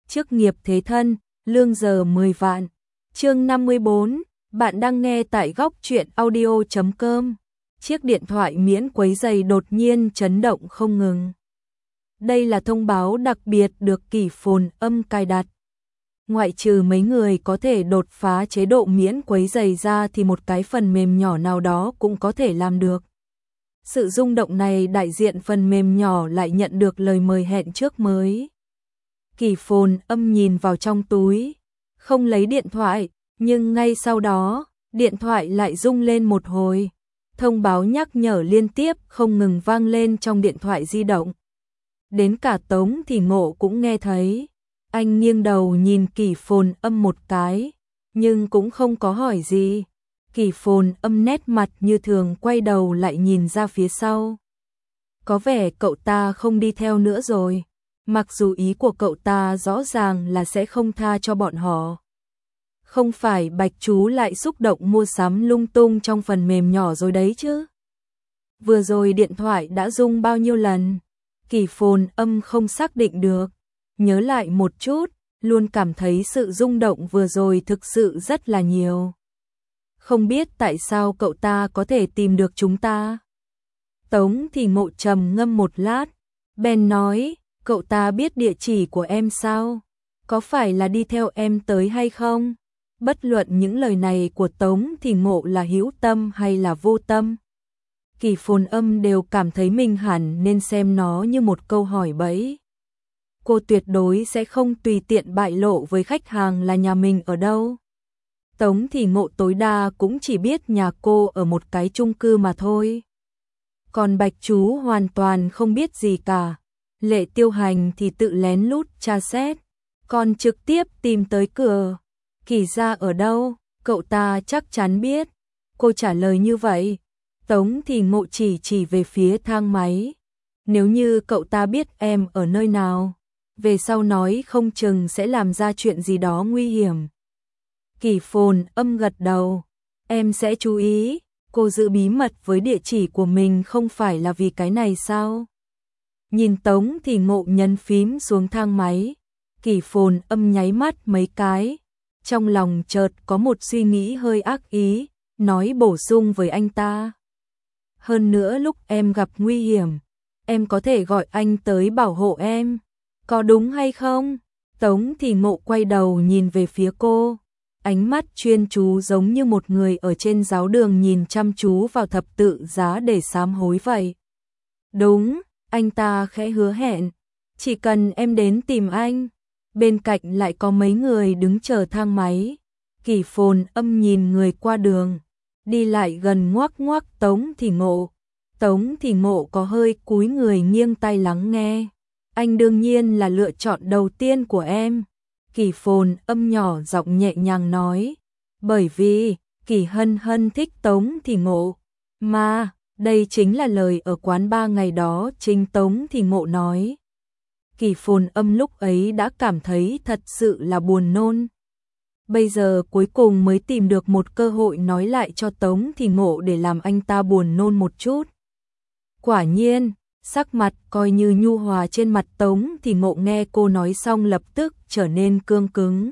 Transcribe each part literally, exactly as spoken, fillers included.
chức nghiệp thế thân, lương giờ mười vạn. Chương năm mươi bốn, bạn đang nghe tại góc truyện audio chấm com. Chiếc điện thoại miễn quấy rầy đột nhiên chấn động không ngừng. Đây là thông báo đặc biệt được Kỷ Phồn Âm cài đặt. Ngoại trừ mấy người có thể đột phá chế độ miễn quấy rầy ra thì một cái phần mềm nhỏ nào đó cũng có thể làm được. Sự rung động này đại diện phần mềm nhỏ lại nhận được lời mời hẹn trước mới. Kỷ Phồn Âm nhìn vào trong túi, không lấy điện thoại, nhưng ngay sau đó, điện thoại lại rung lên một hồi. Thông báo nhắc nhở liên tiếp không ngừng vang lên trong điện thoại di động. Đến cả Tống Thì Ngộ cũng nghe thấy. Anh nghiêng đầu nhìn Kỷ Phồn Âm một cái, nhưng cũng không có hỏi gì. Kỷ Phồn Âm nét mặt như thường quay đầu lại nhìn ra phía sau. Có vẻ cậu ta không đi theo nữa rồi, mặc dù ý của cậu ta rõ ràng là sẽ không tha cho bọn họ. Không phải Bạch chú lại xúc động mua sắm lung tung trong phần mềm nhỏ rồi đấy chứ. Vừa rồi điện thoại đã rung bao nhiêu lần, Kỷ Phồn Âm không xác định được. Nhớ lại một chút, luôn cảm thấy sự rung động vừa rồi thực sự rất là nhiều. Không biết tại sao cậu ta có thể tìm được chúng ta. Tống Thì Ngộ trầm ngâm một lát, bèn nói, cậu ta biết địa chỉ của em sao? Có phải là đi theo em tới hay không? Bất luận những lời này của Tống Thì Ngộ là hữu tâm hay là vô tâm, Kỷ Phồn Âm đều cảm thấy mình hẳn nên xem nó như một câu hỏi bẫy. Cô tuyệt đối sẽ không tùy tiện bại lộ với khách hàng là nhà mình ở đâu. Tống Thì Ngộ tối đa cũng chỉ biết nhà cô ở một cái chung cư mà thôi. Còn Bạch chú hoàn toàn không biết gì cả. Lệ Tiêu Hành thì tự lén lút tra xét, còn trực tiếp tìm tới cửa. Kỷ gia ở đâu, cậu ta chắc chắn biết. Cô trả lời như vậy. Tống Thì Ngộ chỉ chỉ về phía thang máy. Nếu như cậu ta biết em ở nơi nào, về sau nói không chừng sẽ làm ra chuyện gì đó nguy hiểm. Kỷ Phồn Âm gật đầu. Em sẽ chú ý. Cô giữ bí mật với địa chỉ của mình không phải là vì cái này sao? Nhìn Tống Thì Ngộ nhấn phím xuống thang máy, Kỷ Phồn Âm nháy mắt mấy cái. Trong lòng chợt có một suy nghĩ hơi ác ý, nói bổ sung với anh ta. Hơn nữa lúc em gặp nguy hiểm, em có thể gọi anh tới bảo hộ em. Có đúng hay không? Tống Thì Ngộ quay đầu nhìn về phía cô. Ánh mắt chuyên chú giống như một người ở trên giáo đường nhìn chăm chú vào thập tự giá để sám hối vậy. Đúng, anh ta khẽ hứa hẹn. Chỉ cần em đến tìm anh. Bên cạnh lại có mấy người đứng chờ thang máy. Kỷ Phồn Âm nhìn người qua đường, đi lại gần ngoắc ngoắc Tống Thì Ngộ. Tống Thì Ngộ có hơi cúi người nghiêng tai lắng nghe. Anh đương nhiên là lựa chọn đầu tiên của em. Kỷ Phồn Âm nhỏ giọng nhẹ nhàng nói. Bởi vì, Kỷ Hân Hân thích Tống Thì Ngộ. Mà, đây chính là lời ở quán bar ngày đó chính Tống Thì Ngộ nói. Kỷ Phồn Âm lúc ấy đã cảm thấy thật sự là buồn nôn. Bây giờ cuối cùng mới tìm được một cơ hội nói lại cho Tống Thì Ngộ để làm anh ta buồn nôn một chút. Quả nhiên, sắc mặt coi như nhu hòa trên mặt Tống Thì Ngộ nghe cô nói xong lập tức trở nên cương cứng.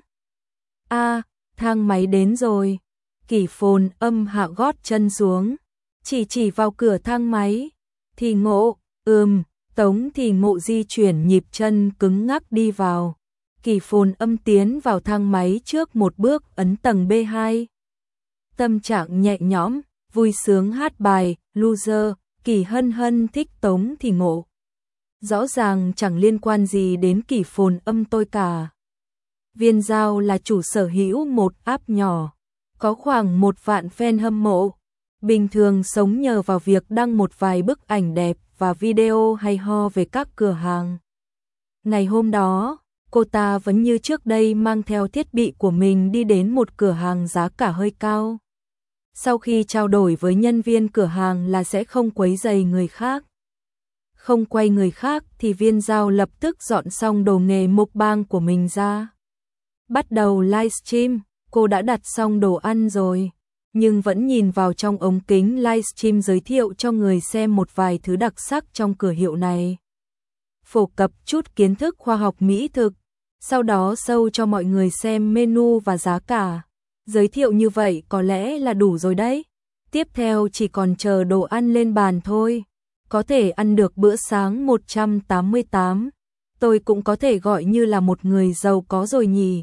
A, thang máy đến rồi. Kỷ Phồn Âm hạ gót chân xuống, chỉ chỉ vào cửa thang máy. Thì Ngộ, ừm, Tống Thì Ngộ di chuyển nhịp chân cứng ngắc đi vào. Kỷ Phồn Âm tiến vào thang máy trước một bước ấn tầng bê hai. Tâm trạng nhẹ nhõm, vui sướng hát bài Loser. Kỷ Hân Hân thích Tống Thì Ngộ. Rõ ràng chẳng liên quan gì đến Kỷ Phồn Âm tôi cả. Viên Giao là chủ sở hữu một app nhỏ, có khoảng một vạn fan hâm mộ. Bình thường sống nhờ vào việc đăng một vài bức ảnh đẹp và video hay ho về các cửa hàng. Ngày hôm đó, cô ta vẫn như trước đây mang theo thiết bị của mình đi đến một cửa hàng giá cả hơi cao. Sau khi trao đổi với nhân viên cửa hàng là sẽ không quấy rầy người khác. Không quay người khác thì Viên Giao lập tức dọn xong đồ nghề mukbang của mình ra. Bắt đầu livestream, cô đã đặt xong đồ ăn rồi, nhưng vẫn nhìn vào trong ống kính livestream giới thiệu cho người xem một vài thứ đặc sắc trong cửa hiệu này. Phổ cập chút kiến thức khoa học mỹ thực, sau đó show cho mọi người xem menu và giá cả. Giới thiệu như vậy có lẽ là đủ rồi đấy. Tiếp theo chỉ còn chờ đồ ăn lên bàn thôi. Có thể ăn được bữa sáng một trăm tám mươi tám. Tôi cũng có thể gọi như là một người giàu có rồi nhỉ.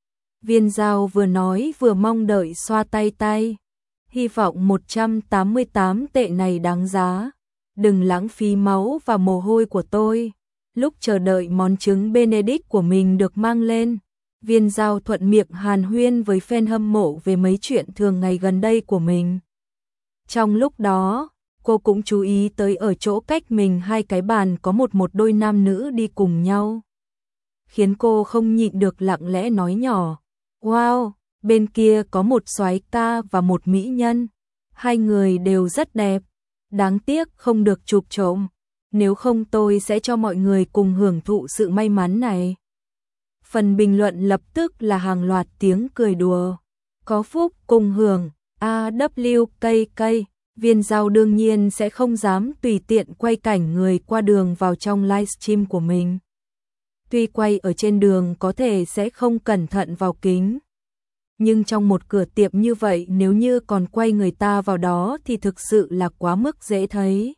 Viên Dao vừa nói vừa mong đợi xoa tay tay. Hy vọng một trăm tám mươi tám tệ này đáng giá. Đừng lãng phí máu và mồ hôi của tôi. Lúc chờ đợi món trứng Benedict của mình được mang lên, Viên Dao thuận miệng hàn huyên với fan hâm mộ về mấy chuyện thường ngày gần đây của mình. Trong lúc đó, cô cũng chú ý tới ở chỗ cách mình hai cái bàn có một một đôi nam nữ đi cùng nhau. Khiến cô không nhịn được lặng lẽ nói nhỏ, wow, bên kia có một soái ca và một mỹ nhân. Hai người đều rất đẹp, đáng tiếc không được chụp trộm. Nếu không tôi sẽ cho mọi người cùng hưởng thụ sự may mắn này. Phần bình luận lập tức là hàng loạt tiếng cười đùa. Có phúc cùng hưởng, a vê ca ca. Viên Dao đương nhiên sẽ không dám tùy tiện quay cảnh người qua đường vào trong livestream của mình. Tuy quay ở trên đường có thể sẽ không cẩn thận vào kính, nhưng trong một cửa tiệm như vậy nếu như còn quay người ta vào đó thì thực sự là quá mức dễ thấy.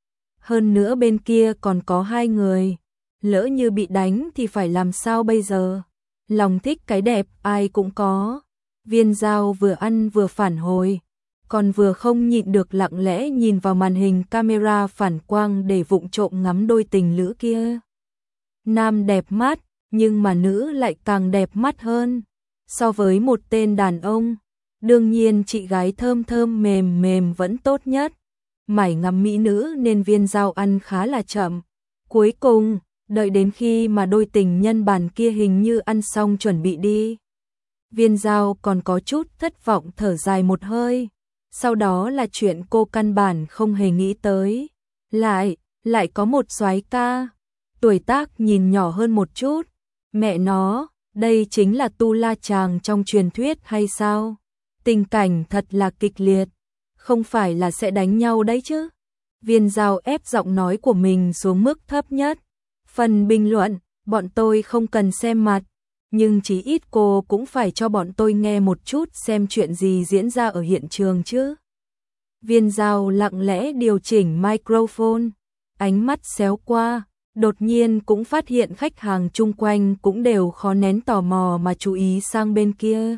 Hơn nữa bên kia còn có hai người, lỡ như bị đánh thì phải làm sao bây giờ? Lòng thích cái đẹp ai cũng có. Viên Dao vừa ăn vừa phản hồi, còn vừa không nhịn được lặng lẽ nhìn vào màn hình camera phản quang để vụng trộm ngắm đôi tình lữ kia. Nam đẹp mắt, nhưng mà nữ lại càng đẹp mắt hơn. So với một tên đàn ông, đương nhiên chị gái thơm thơm mềm mềm vẫn tốt nhất. Mải ngắm mỹ nữ nên Viên Dao ăn khá là chậm. Cuối cùng, đợi đến khi mà đôi tình nhân bàn kia hình như ăn xong chuẩn bị đi, Viên Dao còn có chút thất vọng thở dài một hơi. Sau đó là chuyện cô căn bản không hề nghĩ tới. Lại, lại có một soái ca, tuổi tác nhìn nhỏ hơn một chút. Mẹ nó, đây chính là Tu La Chàng trong truyền thuyết hay sao? Tình cảnh thật là kịch liệt, không phải là sẽ đánh nhau đấy chứ? Viên Dao ép giọng nói của mình xuống mức thấp nhất. Phần bình luận, bọn tôi không cần xem mặt, nhưng chí ít cô cũng phải cho bọn tôi nghe một chút xem chuyện gì diễn ra ở hiện trường chứ. Viên Dao lặng lẽ điều chỉnh microphone, ánh mắt xéo qua, đột nhiên cũng phát hiện khách hàng chung quanh cũng đều khó nén tò mò mà chú ý sang bên kia.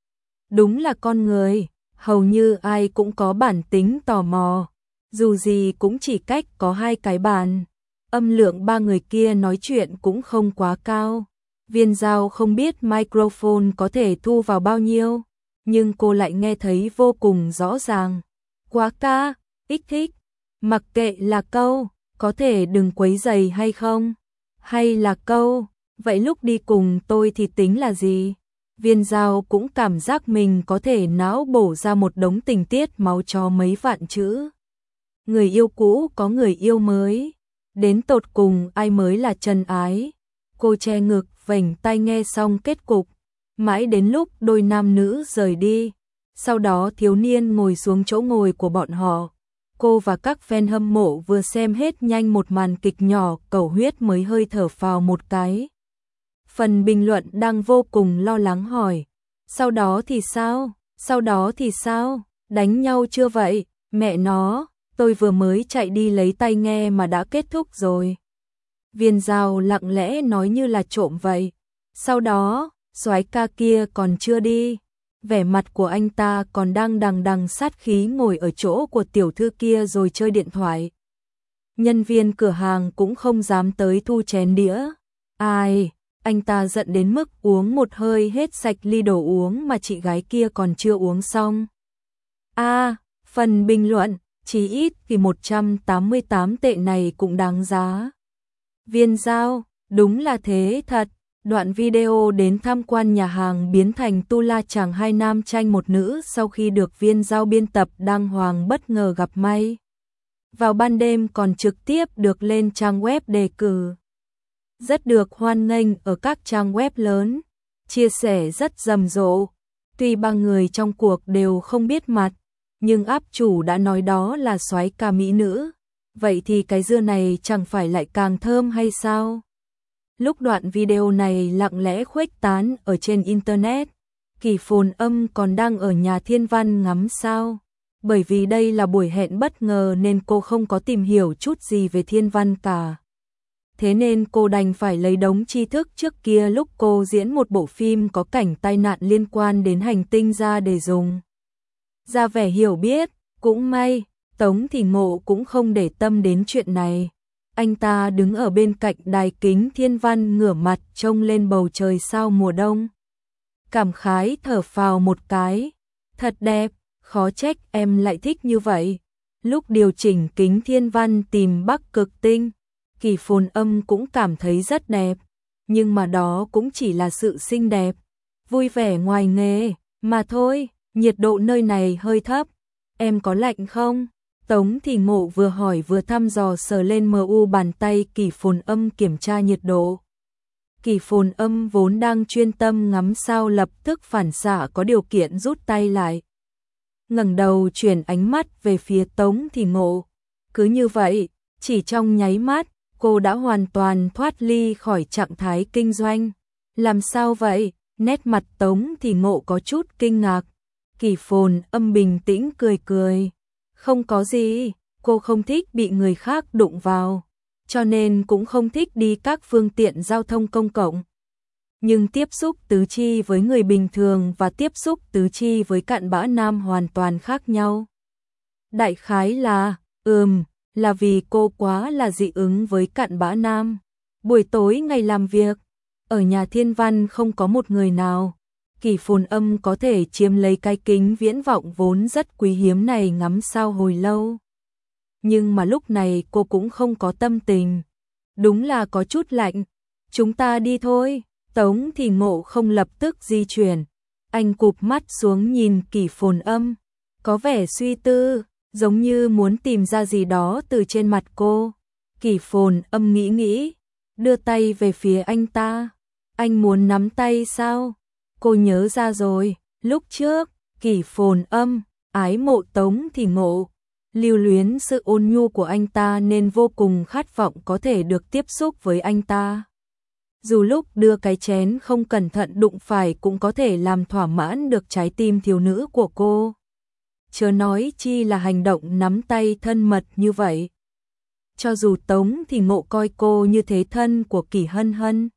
Đúng là con người, hầu như ai cũng có bản tính tò mò, dù gì cũng chỉ cách có hai cái bàn. Âm lượng ba người kia nói chuyện cũng không quá cao. Viên Dao không biết microphone có thể thu vào bao nhiêu, nhưng cô lại nghe thấy vô cùng rõ ràng. Quá ca, ích thích, mặc kệ là câu, có thể đừng quấy rầy hay không? Hay là câu, vậy lúc đi cùng tôi thì tính là gì? Viên Dao cũng cảm giác mình có thể não bổ ra một đống tình tiết máu chó mấy vạn chữ. Người yêu cũ có người yêu mới, đến tột cùng ai mới là chân ái? Cô che ngực, vểnh tai nghe xong kết cục, mãi đến lúc đôi nam nữ rời đi, sau đó thiếu niên ngồi xuống chỗ ngồi của bọn họ. Cô và các fan hâm mộ vừa xem hết nhanh một màn kịch nhỏ cầu huyết mới hơi thở phào một cái. Phần bình luận đang vô cùng lo lắng hỏi, sau đó thì sao? Sau đó thì sao? Đánh nhau chưa vậy? Mẹ nó, tôi vừa mới chạy đi lấy tai nghe mà đã kết thúc rồi. Viên Dao lặng lẽ nói như là trộm vậy. Sau đó, soái ca kia còn chưa đi. Vẻ mặt của anh ta còn đang đằng đằng sát khí ngồi ở chỗ của tiểu thư kia rồi chơi điện thoại. Nhân viên cửa hàng cũng không dám tới thu chén đĩa. Ai, anh ta giận đến mức uống một hơi hết sạch ly đồ uống mà chị gái kia còn chưa uống xong. A, à, phần bình luận, chỉ ít thì một trăm tám mươi tám tệ này cũng đáng giá. Viên Dao, đúng là thế thật. Đoạn video đến tham quan nhà hàng biến thành Tu La Chàng hai nam tranh một nữ sau khi được Viên Dao biên tập đàng hoàng bất ngờ gặp may. Vào ban đêm còn trực tiếp được lên trang web đề cử. Rất được hoan nghênh ở các trang web lớn, chia sẻ rất rầm rộ. Tuy ba người trong cuộc đều không biết mặt, nhưng áp chủ đã nói đó là soái ca mỹ nữ. Vậy thì cái dưa này chẳng phải lại càng thơm hay sao? Lúc đoạn video này lặng lẽ khuếch tán ở trên Internet, Kỳ Phồn Âm còn đang ở nhà Thiên Văn ngắm sao. Bởi vì đây là buổi hẹn bất ngờ nên cô không có tìm hiểu chút gì về Thiên Văn cả. Thế nên cô đành phải lấy đống tri thức trước kia lúc cô diễn một bộ phim có cảnh tai nạn liên quan đến hành tinh ra để dùng. Ra vẻ hiểu biết, cũng may, Tống Thì Ngộ cũng không để tâm đến chuyện này. Anh ta đứng ở bên cạnh đài kính Thiên Văn ngửa mặt trông lên bầu trời sao mùa đông. Cảm khái thở phào một cái, thật đẹp, khó trách em lại thích như vậy. Lúc điều chỉnh kính Thiên Văn tìm Bắc Cực Tinh, Kỳ Phồn Âm cũng cảm thấy rất đẹp, nhưng mà đó cũng chỉ là sự xinh đẹp, vui vẻ ngoài nghề, mà thôi, nhiệt độ nơi này hơi thấp, em có lạnh không? Tống Thì Ngộ vừa hỏi vừa thăm dò sờ lên mờ u bàn tay Kỳ Phồn Âm kiểm tra nhiệt độ. Kỳ Phồn Âm vốn đang chuyên tâm ngắm sao lập tức phản xạ có điều kiện rút tay lại. Ngẩng đầu chuyển ánh mắt về phía Tống Thì Ngộ. Cứ như vậy, chỉ trong nháy mắt, cô đã hoàn toàn thoát ly khỏi trạng thái kinh doanh. Làm sao vậy? Nét mặt Tống Thì Ngộ có chút kinh ngạc. Kỳ Phồn Âm bình tĩnh cười cười. Không có gì, cô không thích bị người khác đụng vào, cho nên cũng không thích đi các phương tiện giao thông công cộng. Nhưng tiếp xúc tứ chi với người bình thường và tiếp xúc tứ chi với cặn bã nam hoàn toàn khác nhau. Đại khái là, ừm, là vì cô quá là dị ứng với cặn bã nam. Buổi tối ngày làm việc, ở nhà Thiên Văn không có một người nào. Kỳ Phồn Âm có thể chiếm lấy cái kính viễn vọng vốn rất quý hiếm này ngắm sao hồi lâu. Nhưng mà lúc này cô cũng không có tâm tình. Đúng là có chút lạnh. Chúng ta đi thôi. Tống Thì Ngộ không lập tức di chuyển. Anh cụp mắt xuống nhìn Kỳ Phồn Âm. Có vẻ suy tư, giống như muốn tìm ra gì đó từ trên mặt cô. Kỳ Phồn Âm nghĩ nghĩ, đưa tay về phía anh ta. Anh muốn nắm tay sao? Cô nhớ ra rồi, lúc trước, Kỳ Phồn Âm, ái mộ Tống Thì Ngộ, lưu luyến sự ôn nhu của anh ta nên vô cùng khát vọng có thể được tiếp xúc với anh ta. Dù lúc đưa cái chén không cẩn thận đụng phải cũng có thể làm thỏa mãn được trái tim thiếu nữ của cô. Chớ nói chi là hành động nắm tay thân mật như vậy. Cho dù Tống Thì Ngộ coi cô như thế thân của Kỳ Hân Hân,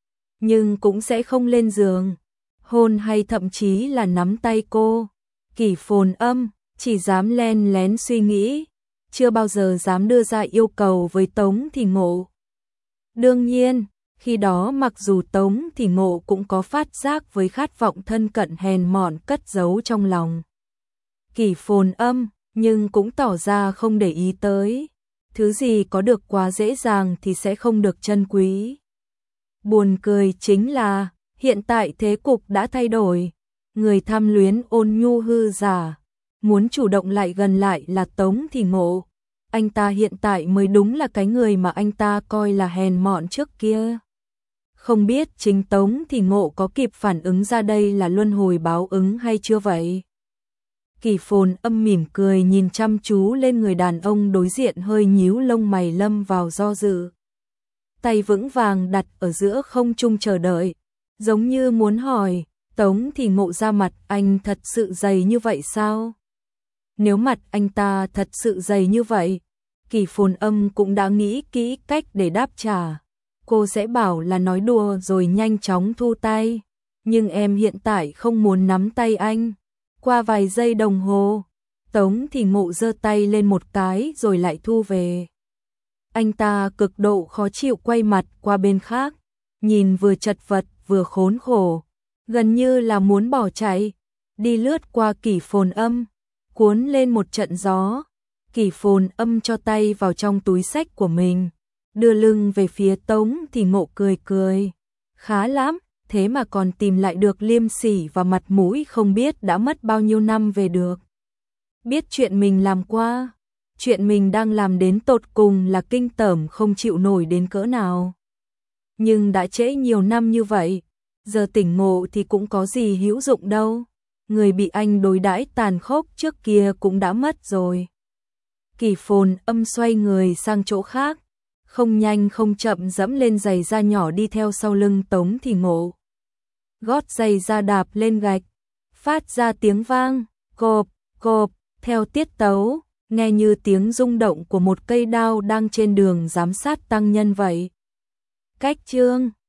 nhưng cũng sẽ không lên giường hôn hay thậm chí là nắm tay cô. Kỳ Phồn Âm chỉ dám len lén suy nghĩ, chưa bao giờ dám đưa ra yêu cầu với Tống Thì Ngộ. Đương nhiên, khi đó mặc dù Tống Thì Ngộ cũng có phát giác với khát vọng thân cận hèn mọn cất giấu trong lòng Kỳ Phồn Âm, nhưng cũng tỏ ra không để ý tới. Thứ gì có được quá dễ dàng thì sẽ không được trân quý. Buồn cười chính là hiện tại thế cục đã thay đổi, người tham luyến ôn nhu hư giả, muốn chủ động lại gần lại là Tống Thì Ngộ. Anh ta hiện tại mới đúng là cái người mà anh ta coi là hèn mọn trước kia. Không biết chính Tống Thì Ngộ có kịp phản ứng ra đây là luân hồi báo ứng hay chưa vậy? Kỳ Phồn Âm mỉm cười nhìn chăm chú lên người đàn ông đối diện hơi nhíu lông mày lâm vào do dự. Tay vững vàng đặt ở giữa không trung chờ đợi. Giống như muốn hỏi, Tống Thì Ngộ ra mặt anh thật sự dày như vậy sao? Nếu mặt anh ta thật sự dày như vậy, Kỳ Phồn Âm cũng đã nghĩ kỹ cách để đáp trả. Cô sẽ bảo là nói đùa rồi nhanh chóng thu tay. Nhưng em hiện tại không muốn nắm tay anh. Qua vài giây đồng hồ, Tống Thì Ngộ giơ tay lên một cái rồi lại thu về. Anh ta cực độ khó chịu quay mặt qua bên khác, nhìn vừa chật vật vừa khốn khổ, gần như là muốn bỏ chạy, đi lướt qua Kỳ Phồn Âm, cuốn lên một trận gió. Kỳ Phồn Âm cho tay vào trong túi xách của mình, đưa lưng về phía Tống Thì Ngộ cười cười. Khá lắm, thế mà còn tìm lại được liêm sỉ và mặt mũi không biết đã mất bao nhiêu năm về được. Biết chuyện mình làm qua, chuyện mình đang làm đến tột cùng là kinh tởm không chịu nổi đến cỡ nào. Nhưng đã trễ nhiều năm như vậy, giờ tỉnh ngộ thì cũng có gì hữu dụng đâu. Người bị anh đối đãi tàn khốc trước kia cũng đã mất rồi. Kỳ Phồn Âm xoay người sang chỗ khác, không nhanh không chậm dẫm lên giày da nhỏ đi theo sau lưng Tống Thì Ngộ. Gót giày da đạp lên gạch, phát ra tiếng vang, cộp, cộp, theo tiết tấu, nghe như tiếng rung động của một cây đao đang trên đường giám sát tăng nhân vậy. Cách chương